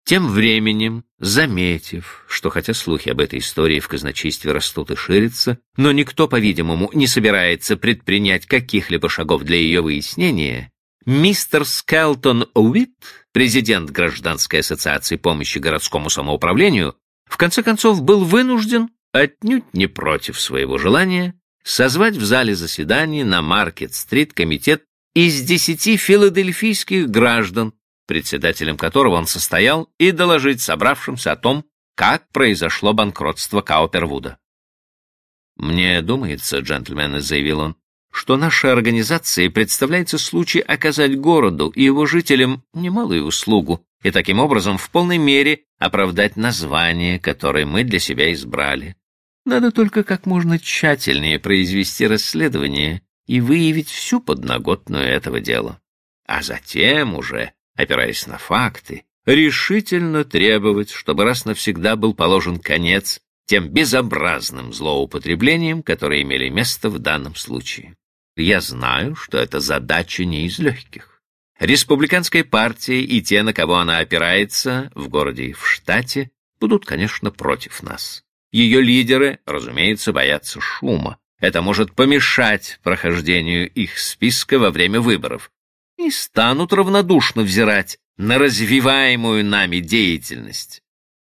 Тем временем, заметив, что хотя слухи об этой истории в казначействе растут и ширятся, но никто, по-видимому, не собирается предпринять каких-либо шагов для ее выяснения, мистер Скелтон Уитт, президент Гражданской ассоциации помощи городскому самоуправлению, в конце концов был вынужден, отнюдь не против своего желания, созвать в зале заседаний на Маркет-стрит комитет из 10 филадельфийских граждан, председателем которого он состоял, и доложить собравшимся о том, как произошло банкротство Каупервуда. «Мне думается, джентльмены», — заявил он, «что нашей организации представляется случай оказать городу и его жителям немалую услугу и таким образом в полной мере оправдать название, которое мы для себя избрали. Надо только как можно тщательнее произвести расследование и выявить всю подноготную этого дела. А затем уже, опираясь на факты, решительно требовать, чтобы раз навсегда был положен конец тем безобразным злоупотреблениям, которые имели место в данном случае. Я знаю, что эта задача не из легких. Республиканская партия и те, на кого она опирается, в городе и в штате, будут, конечно, против нас. Ее лидеры, разумеется, боятся шума. Это может помешать прохождению их списка во время выборов. И станут равнодушно взирать на развиваемую нами деятельность.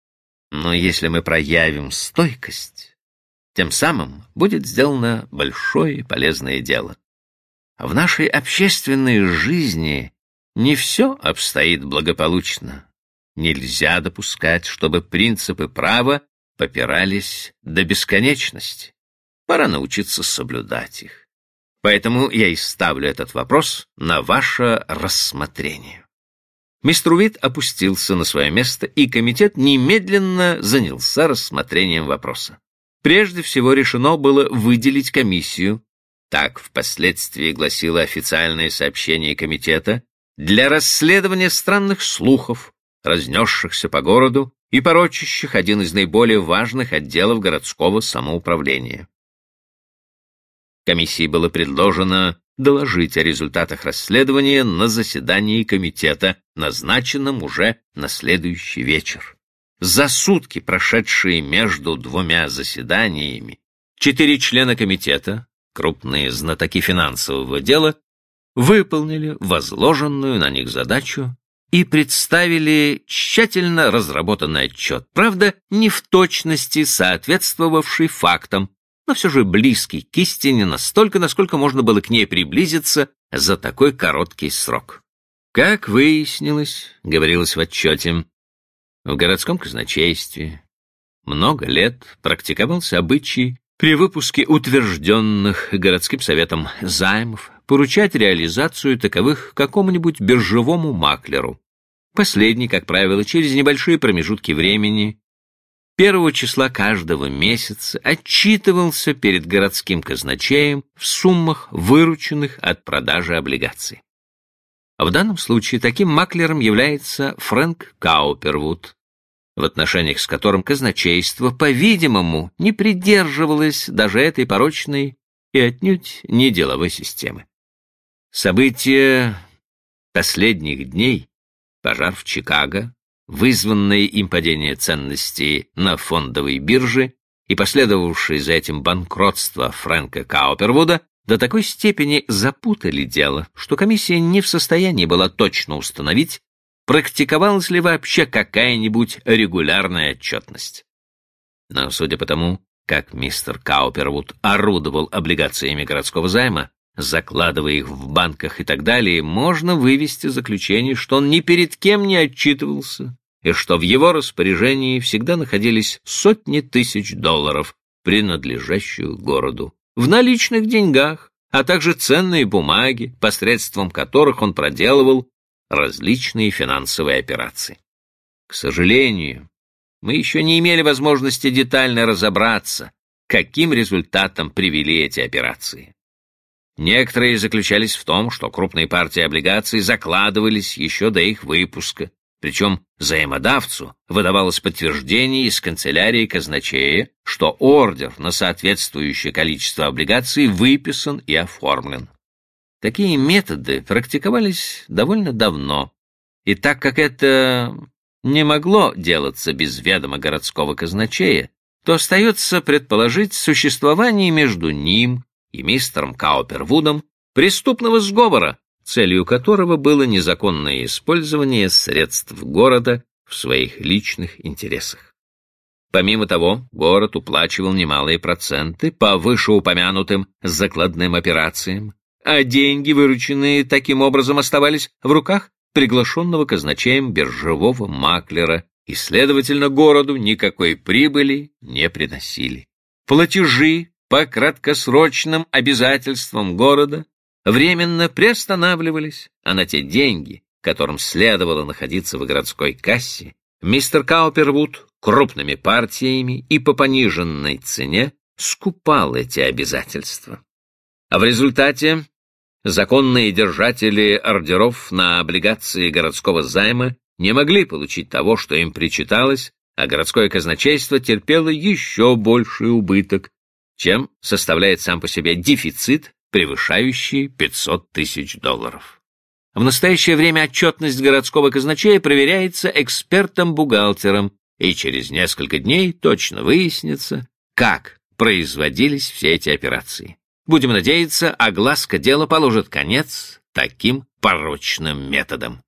Но если мы проявим стойкость, тем самым будет сделано большое и полезное дело. В нашей общественной жизни не все обстоит благополучно. Нельзя допускать, чтобы принципы права попирались до бесконечности. Пора научиться соблюдать их. Поэтому я и ставлю этот вопрос на ваше рассмотрение». Мистер Уитт опустился на свое место, и комитет немедленно занялся рассмотрением вопроса. Прежде всего решено было выделить комиссию, так впоследствии гласило официальное сообщение комитета, для расследования странных слухов, разнесшихся по городу и порочащих один из наиболее важных отделов городского самоуправления. Комиссии было предложено доложить о результатах расследования на заседании комитета, назначенном уже на следующий вечер. За сутки, прошедшие между двумя заседаниями, 4 члена комитета, крупные знатоки финансового дела, выполнили возложенную на них задачу и представили тщательно разработанный отчет, правда, не в точности соответствовавший фактам, но все же близкий к истине настолько, насколько можно было к ней приблизиться за такой короткий срок. Как выяснилось, говорилось в отчете, в городском казначействе много лет практиковался обычай при выпуске утвержденных городским советом займов поручать реализацию таковых какому-нибудь биржевому маклеру. Последний, как правило, через небольшие промежутки времени, 1 числа каждого месяца отчитывался перед городским казначеем в суммах, вырученных от продажи облигаций. В данном случае таким маклером является Фрэнк Каупервуд, в отношениях с которым казначейство, по-видимому, не придерживалось даже этой порочной и отнюдь не деловой системы. События последних дней, пожар в Чикаго, вызванное им падение ценностей на фондовой бирже и последовавшее за этим банкротство Фрэнка Каупервуда, до такой степени запутали дело, что комиссия не в состоянии была точно установить, практиковалась ли вообще какая-нибудь регулярная отчетность. Но судя по тому, как мистер Каупервуд орудовал облигациями городского займа, закладывая их в банках и так далее, можно вывести заключение, что он ни перед кем не отчитывался, и что в его распоряжении всегда находились сотни тысяч долларов, принадлежащих городу, в наличных деньгах, а также ценные бумаги, посредством которых он проделывал различные финансовые операции. К сожалению, мы еще не имели возможности детально разобраться, каким результатом привели эти операции. Некоторые заключались в том, что крупные партии облигаций закладывались еще до их выпуска, причем заимодавцу выдавалось подтверждение из канцелярии казначея, что ордер на соответствующее количество облигаций выписан и оформлен. Такие методы практиковались довольно давно, и так как это не могло делаться без ведома городского казначея, то остается предположить существование между ним и мистером Каупервудом преступного сговора, целью которого было незаконное использование средств города в своих личных интересах. Помимо того, город уплачивал немалые проценты по вышеупомянутым закладным операциям, а деньги, вырученные таким образом, оставались в руках приглашенного казначеем биржевого маклера и, следовательно, городу никакой прибыли не приносили. Платежи по краткосрочным обязательствам города временно приостанавливались, а на те деньги, которым следовало находиться в городской кассе, мистер Каупервуд крупными партиями и по пониженной цене скупал эти обязательства. А в результате законные держатели ордеров на облигации городского займа не могли получить того, что им причиталось, а городское казначейство терпело еще больший убыток, чем составляет сам по себе дефицит, превышающий $500 тысяч. В настоящее время отчетность городского казначея проверяется экспертом-бухгалтером, и через несколько дней точно выяснится, как производились все эти операции. Будем надеяться, огласка дела положит конец таким порочным методам.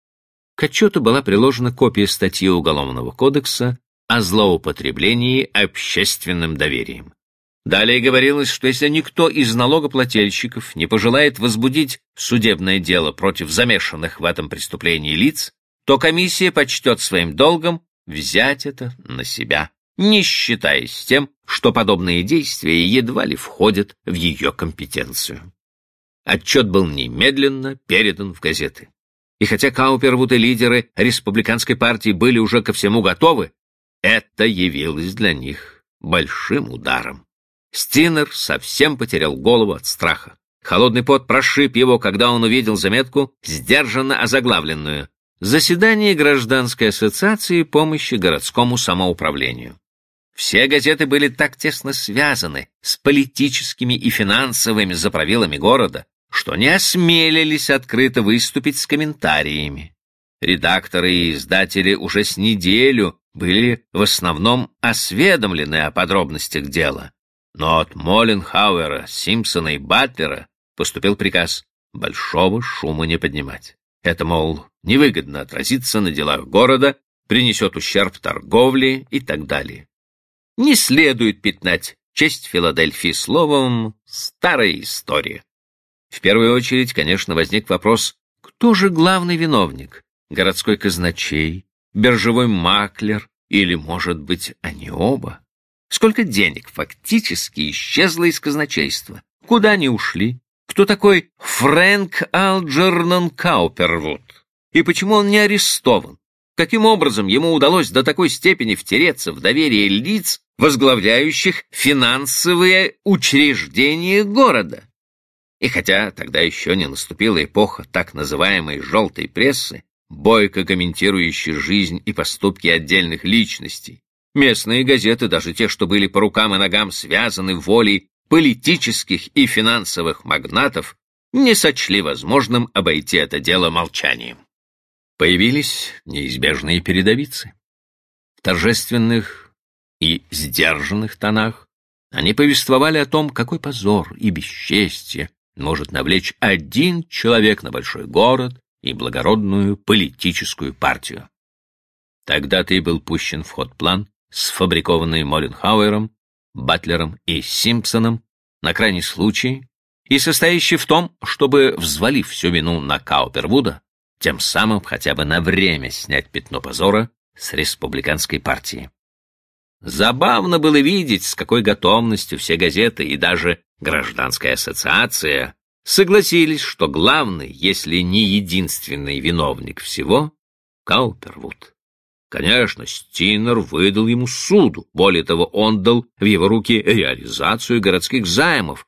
К отчету была приложена копия статьи Уголовного кодекса о злоупотреблении общественным доверием. Далее говорилось, что если никто из налогоплательщиков не пожелает возбудить судебное дело против замешанных в этом преступлении лиц, то комиссия почтет своим долгом взять это на себя, не считаясь с тем, что подобные действия едва ли входят в ее компетенцию. Отчет был немедленно передан в газеты. И хотя Каупервуд и лидеры республиканской партии были уже ко всему готовы, это явилось для них большим ударом. Стинер совсем потерял голову от страха. Холодный пот прошиб его, когда он увидел заметку, сдержанно озаглавленную «Заседание гражданской ассоциации помощи городскому самоуправлению». Все газеты были так тесно связаны с политическими и финансовыми заправилами города, что не осмелились открыто выступить с комментариями. Редакторы и издатели уже с неделю были в основном осведомлены о подробностях дела. Но от Молленхауэра, Симпсона и Батлера поступил приказ большого шума не поднимать. Это, мол, невыгодно отразится на делах города, принесет ущерб торговле и так далее. Не следует пятнать честь Филадельфии словом «старая история». В первую очередь, конечно, возник вопрос, кто же главный виновник? Городской казначей, биржевой маклер или, может быть, они оба? Сколько денег фактически исчезло из казначейства? Куда они ушли? Кто такой Фрэнк Алджернон Каупервуд? И почему он не арестован? Каким образом ему удалось до такой степени втереться в доверие лиц, возглавляющих финансовые учреждения города? И хотя тогда еще не наступила эпоха так называемой «желтой прессы», бойко комментирующей жизнь и поступки отдельных личностей, местные газеты, даже те, что были по рукам и ногам связаны волей политических и финансовых магнатов, не сочли возможным обойти это дело молчанием. Появились неизбежные передовицы. В торжественных и сдержанных тонах они повествовали о том, какой позор и бесчестье может навлечь один человек на большой город и благородную политическую партию. Тогда-то и был пущен в ход план, сфабрикованный Молленхауэром, Батлером и Симпсоном на крайний случай и состоящий в том, чтобы, взвалив всю вину на Каупервуда, тем самым хотя бы на время снять пятно позора с республиканской партии. Забавно было видеть, с какой готовностью все газеты и даже гражданская ассоциация согласились, что главный, если не единственный виновник всего — Каупервуд. Конечно, Стинер выдал ему суду, более того, он дал в его руки реализацию городских займов.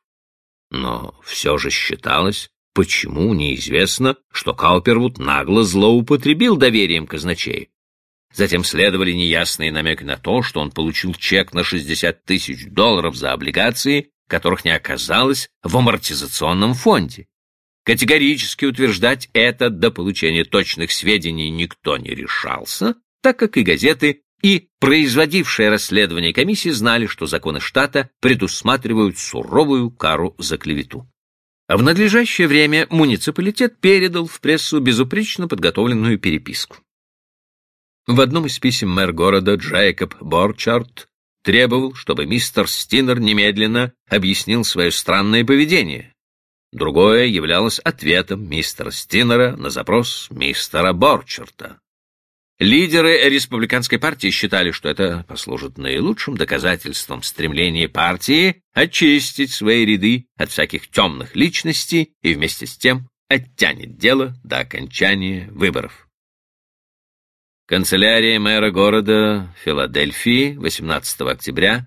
Но все же считалось, почему неизвестно, что Каупервуд нагло злоупотребил доверием казначею. Затем следовали неясные намеки на то, что он получил чек на $60 тысяч за облигации, которых не оказалось в амортизационном фонде. Категорически утверждать это до получения точных сведений никто не решался, так как и газеты, и производившие расследование комиссии знали, что законы штата предусматривают суровую кару за клевету. А в надлежащее время муниципалитет передал в прессу безупречно подготовленную переписку. В одном из писем мэр города Джейкоб Борчард требовал, чтобы мистер Стинер немедленно объяснил свое странное поведение. Другое являлось ответом мистера Стинера на запрос мистера Борчарда. Лидеры республиканской партии считали, что это послужит наилучшим доказательством стремления партии очистить свои ряды от всяких темных личностей и вместе с тем оттянет дело до окончания выборов. Канцелярия мэра города Филадельфии, 18 октября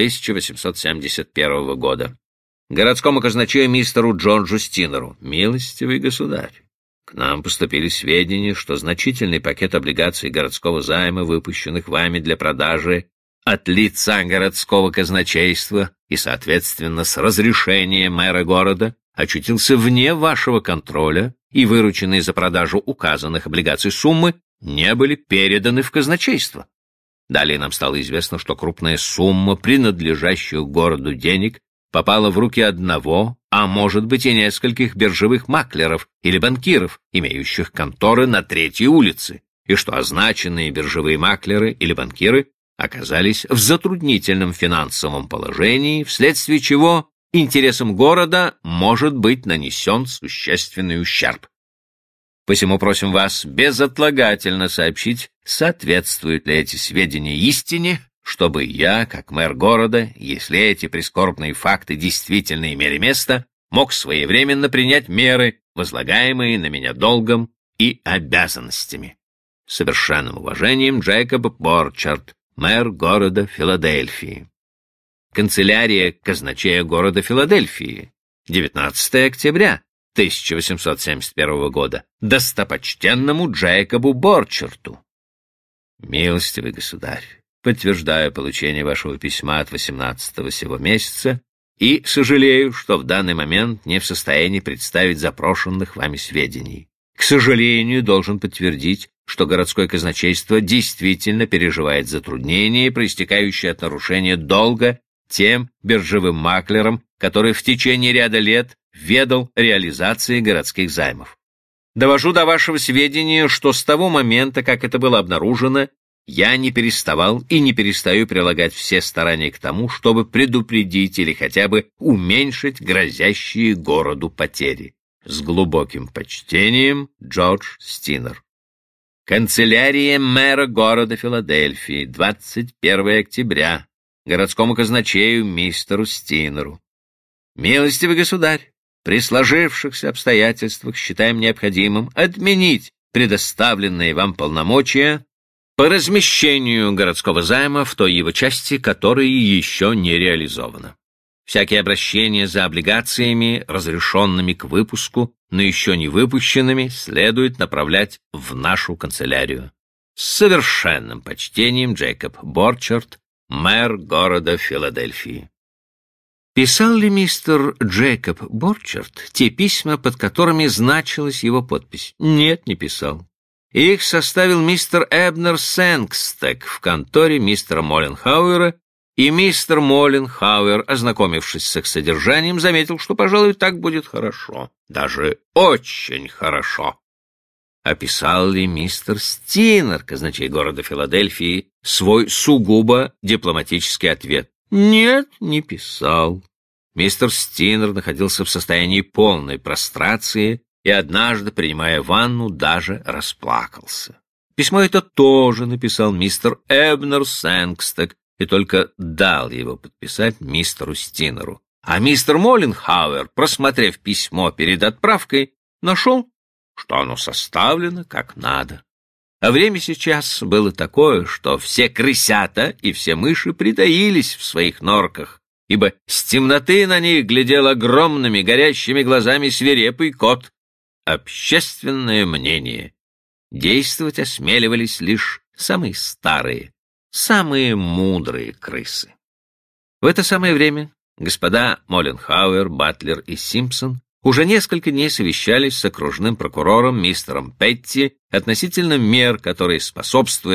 1871 года. Городскому казначею мистеру Джорджу Стинеру. Милостивый государь, к нам поступили сведения, что значительный пакет облигаций городского займа, выпущенных вами для продажи от лица городского казначейства и, соответственно, с разрешения мэра города, очутился вне вашего контроля, и вырученные за продажу указанных облигаций суммы не были переданы в казначейство. Далее нам стало известно, что крупная сумма принадлежащих городу денег попала в руки одного, а может быть и нескольких биржевых маклеров или банкиров, имеющих конторы на Третьей улице, и что означенные биржевые маклеры или банкиры оказались в затруднительном финансовом положении, вследствие чего интересам города может быть нанесен существенный ущерб. Посему просим вас безотлагательно сообщить, соответствуют ли эти сведения истине, чтобы я, как мэр города, если эти прискорбные факты действительно имели место, мог своевременно принять меры, возлагаемые на меня долгом и обязанностями. С совершенным уважением, Джейкоб Борчард, мэр города Филадельфии. Канцелярия казначея города Филадельфии, 19 октября 1871 года, достопочтенному Джейкобу Борчарту. Милостивый государь, подтверждаю получение вашего письма от 18-го сего месяца и сожалею, что в данный момент не в состоянии представить запрошенных вами сведений. К сожалению, должен подтвердить, что городское казначейство действительно переживает затруднения, проистекающие от нарушения долга тем биржевым маклерам, который в течение ряда лет ведал реализацией городских займов. Довожу до вашего сведения, что с того момента, как это было обнаружено, я не переставал и не перестаю прилагать все старания к тому, чтобы предупредить или хотя бы уменьшить грозящие городу потери. С глубоким почтением, Джордж Стинер. Канцелярия мэра города Филадельфии, 21 октября. Городскому казначею мистеру Стинеру. Милостивый государь, при сложившихся обстоятельствах считаем необходимым отменить предоставленные вам полномочия по размещению городского займа в той его части, которая еще не реализована. Всякие обращения за облигациями, разрешенными к выпуску, но еще не выпущенными, следует направлять в нашу канцелярию. С совершенным почтением, Джейкоб Борчард, мэр города Филадельфии. Писал ли мистер Джейкоб Борчард те письма, под которыми значилась его подпись? Нет, не писал. Их составил мистер Эбнер Сэнгстек в конторе мистера Молленхауэра, и мистер Молленхауэр, ознакомившись с их содержанием, заметил, что, пожалуй, так будет хорошо, даже очень хорошо. Описал ли мистер Стинер, казначей города Филадельфии, свой сугубо дипломатический ответ? Нет, не писал. Мистер Стинер находился в состоянии полной прострации и однажды, принимая ванну, даже расплакался. Письмо это тоже написал мистер Эбнер Сэнгстек и только дал его подписать мистеру Стинеру. А мистер Молленхауэр, просмотрев письмо перед отправкой, нашел, что оно составлено как надо. А время сейчас было такое, что все крысята и все мыши притаились в своих норках, ибо с темноты на них глядел огромными горящими глазами свирепый кот. Общественное мнение. Действовать осмеливались лишь самые старые, самые мудрые крысы. В это самое время господа Молленхауэр, Батлер и Симпсон уже несколько дней совещались с окружным прокурором мистером Петти относительно мер, которые, способствуя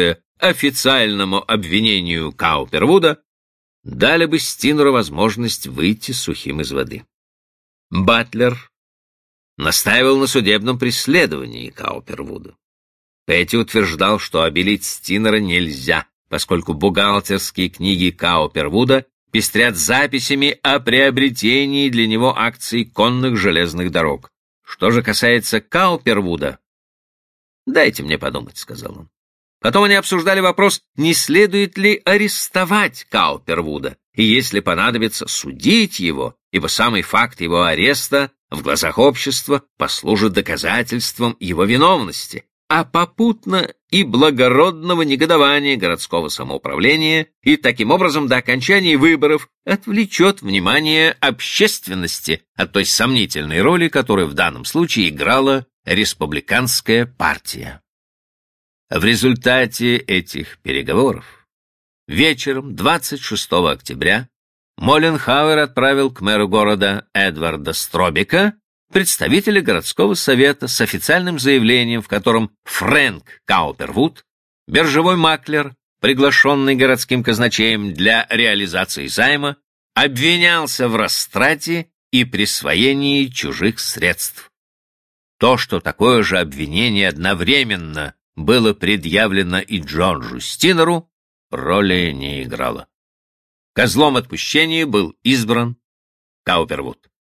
официальному обвинению Каупервуда дали бы Стинеру возможность выйти сухим из воды. Батлер настаивал на судебном преследовании Каупервуда. Петти утверждал, что обелить Стинера нельзя, поскольку бухгалтерские книги Каупервуда пестрят записями о приобретении для него акций конных железных дорог. Что же касается Каупервуда... «Дайте мне подумать», — сказал он. Потом они обсуждали вопрос, не следует ли арестовать Каупервуда, и если понадобится, судить его, ибо самый факт его ареста в глазах общества послужит доказательством его виновности, а попутно и благородного негодования городского самоуправления, и таким образом до окончания выборов отвлечет внимание общественности от той сомнительной роли, которую в данном случае играла республиканская партия. В результате этих переговоров вечером 26 октября Молленхауэр отправил к мэру города Эдварда Стробика представителя городского совета с официальным заявлением, в котором Фрэнк Каупервуд, биржевой маклер, приглашенный городским казначеем для реализации займа, обвинялся в растрате и присвоении чужих средств. То, что такое же обвинение одновременно было предъявлено и Джорджу Стинеру, роли не играло. Козлом отпущения был избран Каупервуд.